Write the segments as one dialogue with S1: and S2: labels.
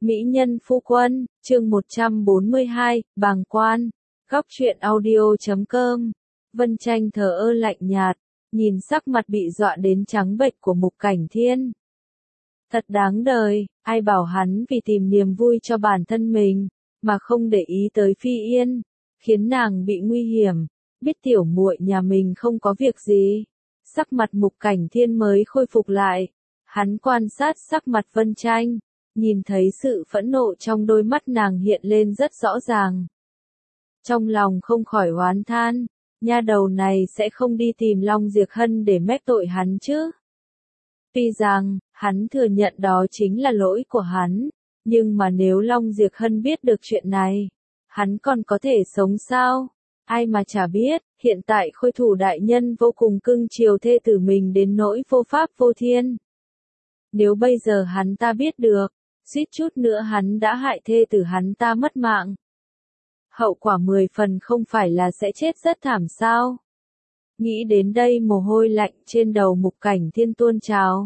S1: Mỹ nhân phu quân, chương 142, bàng quan, góc truyện audio.com. Vân Tranh thờ ơ lạnh nhạt, nhìn sắc mặt bị dọa đến trắng bệch của Mục Cảnh Thiên. Thật đáng đời, ai bảo hắn vì tìm niềm vui cho bản thân mình, mà không để ý tới Phi Yên, khiến nàng bị nguy hiểm, biết tiểu muội nhà mình không có việc gì. Sắc mặt Mục Cảnh Thiên mới khôi phục lại, hắn quan sát sắc mặt Vân Tranh, nhìn thấy sự phẫn nộ trong đôi mắt nàng hiện lên rất rõ ràng. Trong lòng không khỏi oán than, nha đầu này sẽ không đi tìm Long Diệc Hân để mép tội hắn chứ. Tuy rằng, hắn thừa nhận đó chính là lỗi của hắn, nhưng mà nếu Long Diệc Hân biết được chuyện này, hắn còn có thể sống sao? Ai mà chả biết, hiện tại Khôi Thủ đại nhân vô cùng cưng chiều thê tử mình đến nỗi vô pháp vô thiên. Nếu bây giờ hắn ta biết được, suýt chút nữa hắn đã hại thê tử hắn ta mất mạng. Hậu quả 10 phần không phải là sẽ chết rất thảm sao? Nghĩ đến đây mồ hôi lạnh trên đầu Mục Cảnh Thiên tuôn trào.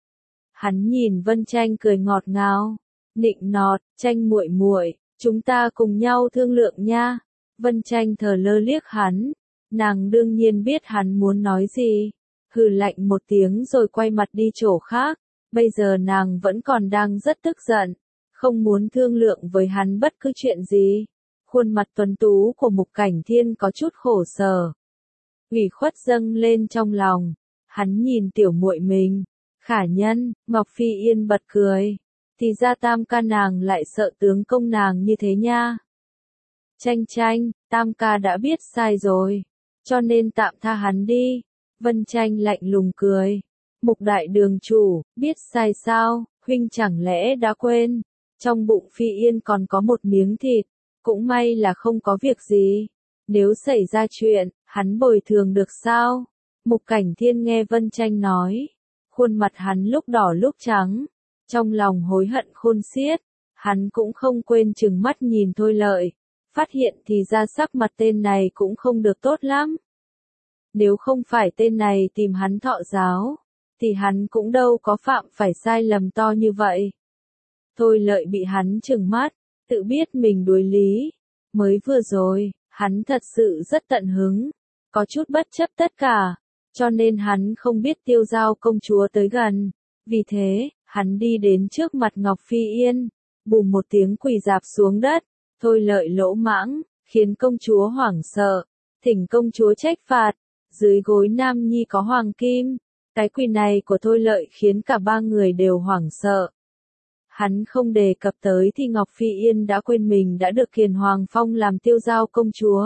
S1: Hắn nhìn Vân Tranh cười ngọt ngào, nịnh nọt, Tranh muội muội, chúng ta cùng nhau thương lượng nha. Vân Tranh thờ lơ liếc hắn, nàng đương nhiên biết hắn muốn nói gì, hừ lạnh một tiếng rồi quay mặt đi chỗ khác. Bây giờ nàng vẫn còn đang rất tức giận, không muốn thương lượng với hắn bất cứ chuyện gì. Khuôn mặt tuấn tú của Mục Cảnh Thiên có chút khổ sở, ủy khuất dâng lên trong lòng. Hắn nhìn tiểu muội mình, khả nhân. Ngọc Phi Yên bật cười, thì ra tam ca nàng lại sợ tướng công nàng như thế nha. Tranh Tranh, tam ca đã biết sai rồi, cho nên tạm tha hắn đi. Vân Tranh lạnh lùng cười. Mục đại đường chủ, biết sai sao, huynh chẳng lẽ đã quên, trong bụng Phi Yên còn có một miếng thịt, cũng may là không có việc gì, nếu xảy ra chuyện, hắn bồi thường được sao? Mục Cảnh Thiên nghe Vân Tranh nói, khuôn mặt hắn lúc đỏ lúc trắng, trong lòng hối hận khôn xiết, hắn cũng không quên chừng mắt nhìn Thôi Lợi, phát hiện thì ra sắc mặt tên này cũng không được tốt lắm. Nếu không phải tên này tìm hắn thọ giáo, thì hắn cũng đâu có phạm phải sai lầm to như vậy. Thôi Lợi bị hắn trừng mắt, tự biết mình đuối lý. Mới vừa rồi, hắn thật sự rất tận hứng, có chút bất chấp tất cả, cho nên hắn không biết Tiêu Giao công chúa tới gần. Vì thế, hắn đi đến trước mặt Ngọc Phi Yên, bùm một tiếng quỳ rạp xuống đất. Thôi Lợi lỗ mãng, khiến công chúa hoảng sợ, thỉnh công chúa trách phạt. Dưới gối Nam Nhi có hoàng kim. Cái quỳ này của Thôi Lợi khiến cả ba người đều hoảng sợ. Hắn không đề cập tới thì Ngọc Phi Yên đã quên mình đã được Kiền Hoàng phong làm Tiêu Giao công chúa.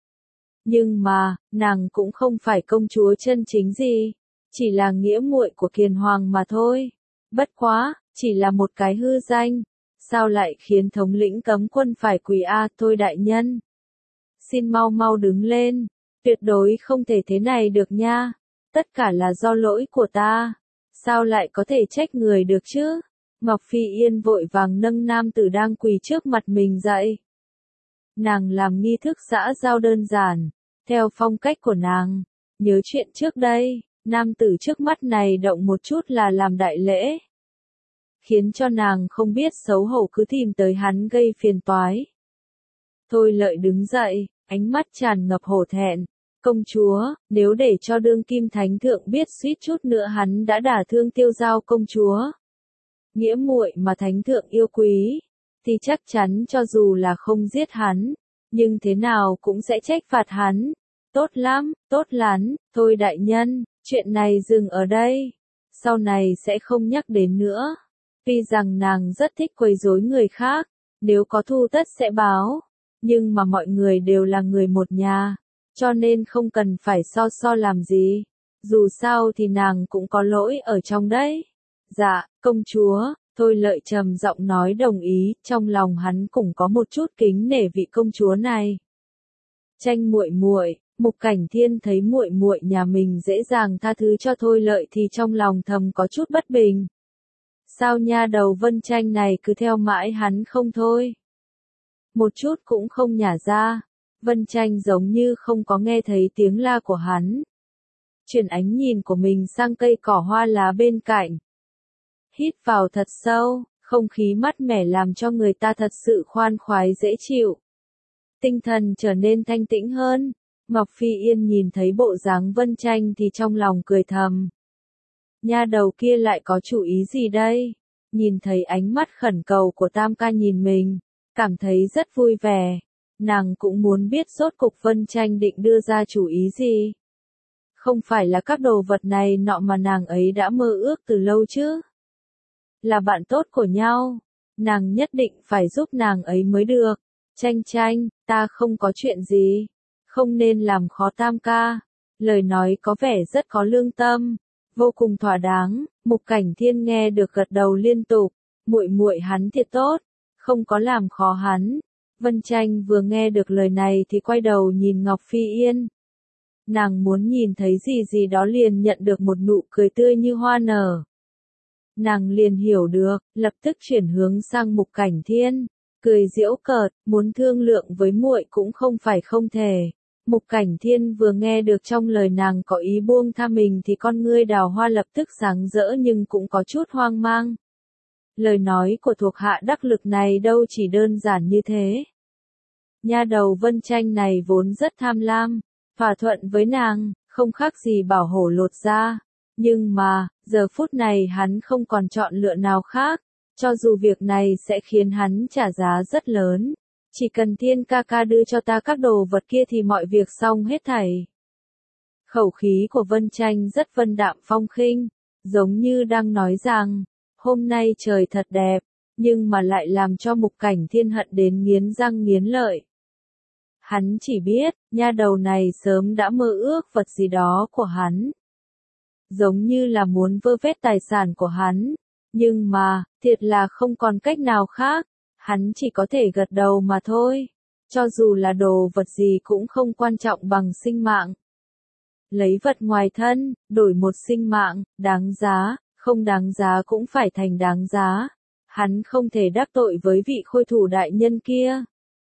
S1: Nhưng mà, nàng cũng không phải công chúa chân chính gì, chỉ là nghĩa muội của Kiền Hoàng mà thôi. Bất quá, chỉ là một cái hư danh, sao lại khiến thống lĩnh cấm quân phải quỳ a? Thôi đại nhân, xin mau mau đứng lên, tuyệt đối không thể thế này được nha. Tất cả là do lỗi của ta, sao lại có thể trách người được chứ? Ngọc Phi Yên vội vàng nâng nam tử đang quỳ trước mặt mình dậy. Nàng làm nghi thức xã giao đơn giản, theo phong cách của nàng. Nhớ chuyện trước đây, nam tử trước mắt này động một chút là làm đại lễ, khiến cho nàng không biết xấu hổ cứ tìm tới hắn gây phiền toái. Thôi Lợi đứng dậy, ánh mắt tràn ngập hổ thẹn. Công chúa, nếu để cho đương kim thánh thượng biết suýt chút nữa hắn đã đả thương Tiêu Giao công chúa, nghĩa muội mà thánh thượng yêu quý, thì chắc chắn cho dù là không giết hắn, nhưng thế nào cũng sẽ trách phạt hắn. Tốt lắm, tốt lắm, thôi đại nhân, chuyện này dừng ở đây, sau này sẽ không nhắc đến nữa. Tuy rằng nàng rất thích quấy rối người khác, nếu có thù tất sẽ báo, nhưng mà mọi người đều là người một nhà, cho nên không cần phải so làm gì. Dù sao thì nàng cũng có lỗi ở trong đấy. Dạ, công chúa. Thôi Lợi trầm giọng nói đồng ý, trong lòng hắn cũng có một chút kính nể vị công chúa này. Tranh muội muội, Mục Cảnh Thiên thấy muội muội nhà mình dễ dàng tha thứ cho Thôi Lợi thì trong lòng thầm có chút bất bình. Sao nha đầu Vân Tranh này cứ theo mãi hắn không thôi? Một chút cũng không nhả ra. Vân Tranh giống như không có nghe thấy tiếng la của hắn. Chuyển ánh nhìn của mình sang cây cỏ hoa lá bên cạnh. Hít vào thật sâu, Không khí mát mẻ làm cho người ta thật sự khoan khoái dễ chịu. Tinh thần trở nên thanh tĩnh hơn. Ngọc Phi Yên nhìn thấy bộ dáng Vân Tranh thì trong lòng cười thầm. Nha đầu kia lại có chủ ý gì đây? Nhìn thấy ánh mắt khẩn cầu của Tam ca nhìn mình, cảm thấy rất vui vẻ. Nàng cũng muốn biết rốt cục Vân Tranh định đưa ra chủ ý gì. Không phải là các đồ vật này nọ mà nàng ấy đã mơ ước từ lâu chứ. Là bạn tốt của nhau, nàng nhất định phải giúp nàng ấy mới được. Tranh Tranh, ta không có chuyện gì, không nên làm khó Tam ca. Lời nói có vẻ rất có lương tâm, vô cùng thỏa đáng. Mục Cảnh Thiên nghe được gật đầu liên tục, muội muội hắn thiệt tốt, không có làm khó hắn. Vân Tranh vừa nghe được lời này thì quay đầu nhìn Ngọc Phi Yên. Nàng muốn nhìn thấy gì gì đó liền nhận được một nụ cười tươi như hoa nở. Nàng liền hiểu được, lập tức chuyển hướng sang Mục Cảnh Thiên, cười giễu cợt, muốn thương lượng với muội cũng không phải không thể. Mục Cảnh Thiên vừa nghe được trong lời nàng có ý buông tha mình thì con ngươi đào hoa lập tức sáng rỡ nhưng cũng có chút hoang mang. Lời nói của thuộc hạ đắc lực này đâu chỉ đơn giản như thế. Nha đầu Vân Tranh này vốn rất tham lam, thỏa thuận với nàng, không khác gì bảo hổ lột da. Nhưng mà, giờ phút này hắn không còn chọn lựa nào khác, cho dù việc này sẽ khiến hắn trả giá rất lớn. Chỉ cần Thiên ca ca đưa cho ta các đồ vật kia thì mọi việc xong hết thảy. Khẩu khí của Vân Tranh rất vân đạm phong khinh, giống như đang nói rằng, hôm nay trời thật đẹp, nhưng mà lại làm cho Mục Cảnh Thiên hận đến nghiến răng nghiến lợi. Hắn chỉ biết, nha đầu này sớm đã mơ ước vật gì đó của hắn. Giống như là muốn vơ vét tài sản của hắn, nhưng mà, thiệt là không còn cách nào khác, hắn chỉ có thể gật đầu mà thôi. Cho dù là đồ vật gì cũng không quan trọng bằng sinh mạng. Lấy vật ngoài thân, đổi một sinh mạng, đáng giá, không đáng giá cũng phải thành đáng giá. Hắn không thể đắc tội với vị khôi thủ đại nhân kia.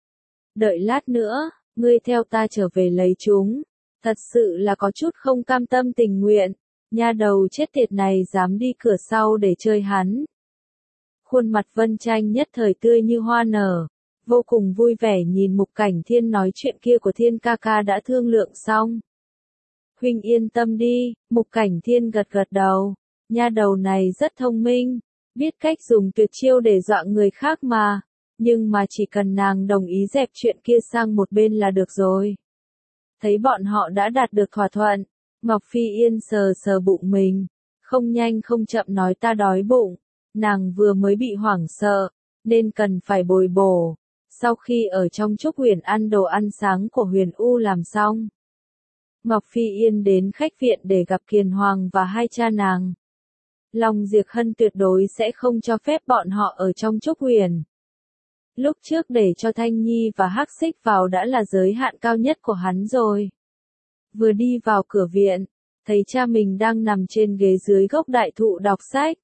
S1: Đợi lát nữa, ngươi theo ta trở về lấy chúng. Thật sự là có chút không cam tâm tình nguyện. Nha đầu chết tiệt này dám đi cửa sau để chơi hắn. Khuôn mặt Vân Tranh nhất thời tươi như hoa nở, vô cùng vui vẻ nhìn Mục Cảnh Thiên nói chuyện kia của Thiên ca ca đã thương lượng xong. Huynh yên tâm đi, Mục Cảnh Thiên gật gật đầu, nha đầu này rất thông minh, biết cách dùng tuyệt chiêu để dọa người khác mà, nhưng mà chỉ cần nàng đồng ý dẹp chuyện kia sang một bên là được rồi. Thấy bọn họ đã đạt được thỏa thuận, Ngọc Phi Yên sờ sờ bụng mình, không nhanh không chậm nói ta đói bụng. Nàng vừa mới bị hoảng sợ, nên cần phải bồi bổ. Sau khi ở trong Trúc Huyền ăn đồ ăn sáng của Huyền U làm xong, Ngọc Phi Yên đến khách viện để gặp Kiền Hoàng và hai cha nàng. Long Diệp Hân tuyệt đối sẽ không cho phép bọn họ ở trong Trúc Huyền. Lúc trước để cho Thanh Nhi và Hắc Xích vào đã là giới hạn cao nhất của hắn rồi. Vừa đi vào cửa viện, thấy cha mình đang nằm trên ghế dưới gốc đại thụ đọc sách.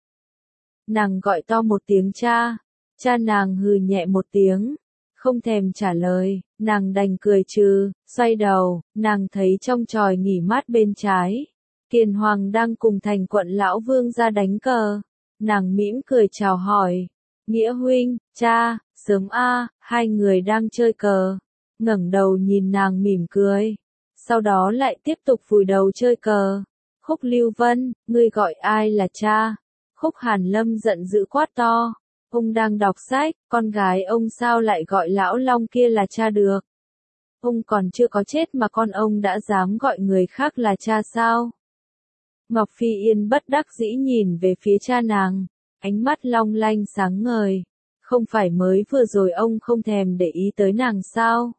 S1: Nàng gọi to một tiếng cha nàng hừ nhẹ một tiếng, không thèm trả lời, nàng đành cười trừ, xoay đầu, nàng thấy trong chòi nghỉ mát bên trái, Kiền Hoàng đang cùng Thành Quận lão vương ra đánh cờ, nàng mỉm cười chào hỏi, Nghĩa huynh, cha, sớm a, hai người đang chơi cờ, ngẩng đầu nhìn nàng mỉm cười, sau đó lại tiếp tục vùi đầu chơi cờ. Khúc Lưu Vân, ngươi gọi ai là cha? Khúc Hàn Lâm giận dữ quát to, ông đang đọc sách, con gái ông sao lại gọi lão long kia là cha được? Ông còn chưa có chết mà con ông đã dám gọi người khác là cha sao? Ngọc Phi Yên bất đắc dĩ nhìn về phía cha nàng, ánh mắt long lanh sáng ngời, không phải mới vừa rồi ông không thèm để ý tới nàng sao?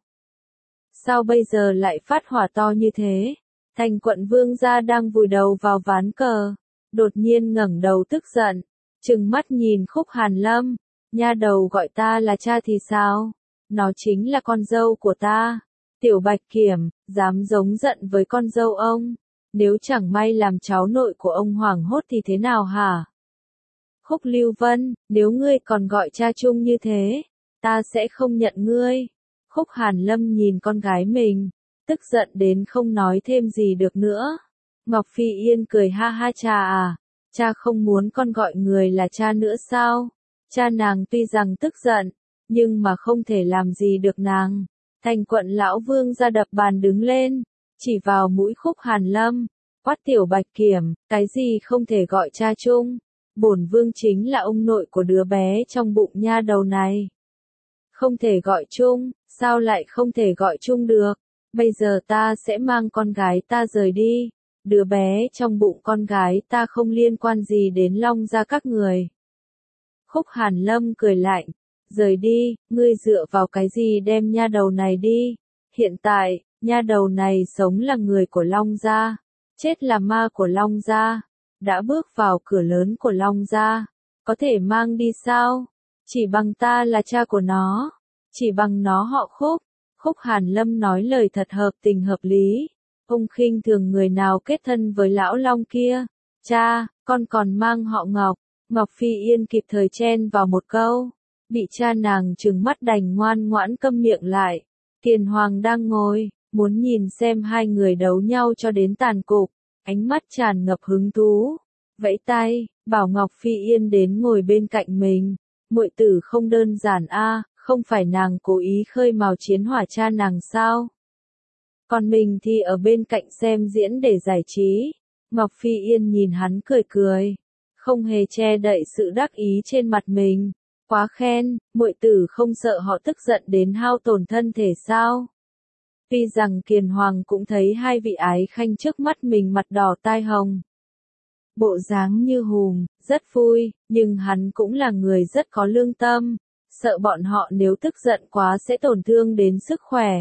S1: Sao bây giờ lại phát hỏa to như thế? Thành Quận vương gia đang vùi đầu vào ván cờ, đột nhiên ngẩng đầu tức giận, trừng mắt nhìn Khúc Hàn Lâm, nha đầu gọi ta là cha thì sao? Nó chính là con dâu của ta. Tiểu Bạch Kiểm, dám giống giận với con dâu ông, nếu chẳng may làm cháu nội của ông hoảng hốt thì thế nào hả? Khúc Lưu Vân, nếu ngươi còn gọi cha chung như thế, ta sẽ không nhận ngươi. Khúc Hàn Lâm nhìn con gái mình, tức giận đến không nói thêm gì được nữa. Ngọc Phi Yên cười ha ha cha à, cha không muốn con gọi người là cha nữa sao? Cha nàng tuy rằng tức giận, nhưng mà không thể làm gì được nàng. Thành quận lão vương ra đập bàn đứng lên, chỉ vào mũi Khúc Hàn Lâm, quát Tiểu Bạch Kiểm, cái gì không thể gọi cha chung, bổn vương chính là ông nội của đứa bé trong bụng nha đầu này. Không thể gọi chung, sao lại không thể gọi chung được, bây giờ ta sẽ mang con gái ta rời đi, đứa bé trong bụng con gái ta không liên quan gì đến Long gia các người. Khúc Hàn Lâm cười lạnh, rời đi, ngươi dựa vào cái gì đem nha đầu này đi, hiện tại, nha đầu này sống là người của Long gia, chết là ma của Long gia, đã bước vào cửa lớn của Long gia, có thể mang đi sao, chỉ bằng ta là cha của nó, chỉ bằng nó họ Khúc. Khúc Hàn Lâm nói lời thật hợp tình hợp lý, ông khinh thường người nào kết thân với lão Long kia, cha, con còn mang họ Ngọc. Ngọc Phi Yên kịp thời chen vào một câu, bị cha nàng trừng mắt đành ngoan ngoãn câm miệng lại. Kiền Hoàng đang ngồi, muốn nhìn xem hai người đấu nhau cho đến tàn cục, ánh mắt tràn ngập hứng thú, vẫy tay, bảo Ngọc Phi Yên đến ngồi bên cạnh mình. Muội tử không đơn giản a, không phải nàng cố ý khơi mào chiến hỏa cha nàng sao? Còn mình thì ở bên cạnh xem diễn để giải trí. Ngọc Phi Yên nhìn hắn cười cười, không hề che đậy sự đắc ý trên mặt mình. Quá khen, muội tử không sợ họ tức giận đến hao tổn thân thể sao? Tuy rằng Kiền Hoàng cũng thấy hai vị ái khanh trước mắt mình mặt đỏ tai hồng, bộ dáng như hùm, rất vui, nhưng hắn cũng là người rất có lương tâm, sợ bọn họ nếu tức giận quá sẽ tổn thương đến sức khỏe.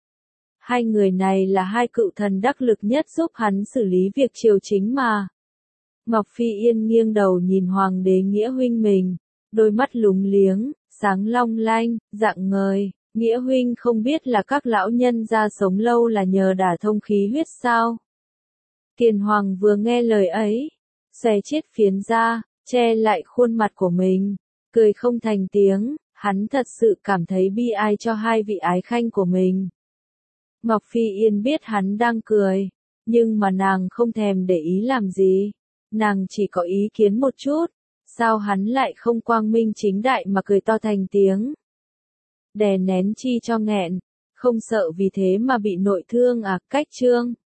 S1: Hai người này là hai cựu thần đắc lực nhất giúp hắn xử lý việc triều chính mà. Ngọc Phi Yên nghiêng đầu nhìn Hoàng đế Nghĩa huynh mình, đôi mắt lúng liếng, sáng long lanh, rạng ngời. Nghĩa huynh không biết là các lão nhân gia sống lâu là nhờ đả thông khí huyết sao? Kiền Hoàng vừa nghe lời ấy, xòe chiếc phiến ra, che lại khuôn mặt của mình, cười không thành tiếng, hắn thật sự cảm thấy bi ai cho hai vị ái khanh của mình. Ngọc Phi Yên biết hắn đang cười, nhưng mà nàng không thèm để ý làm gì, nàng chỉ có ý kiến một chút, sao hắn lại không quang minh chính đại mà cười to thành tiếng. Đè nén chi cho nghẹn, không sợ vì thế mà bị nội thương à, Cách Chương.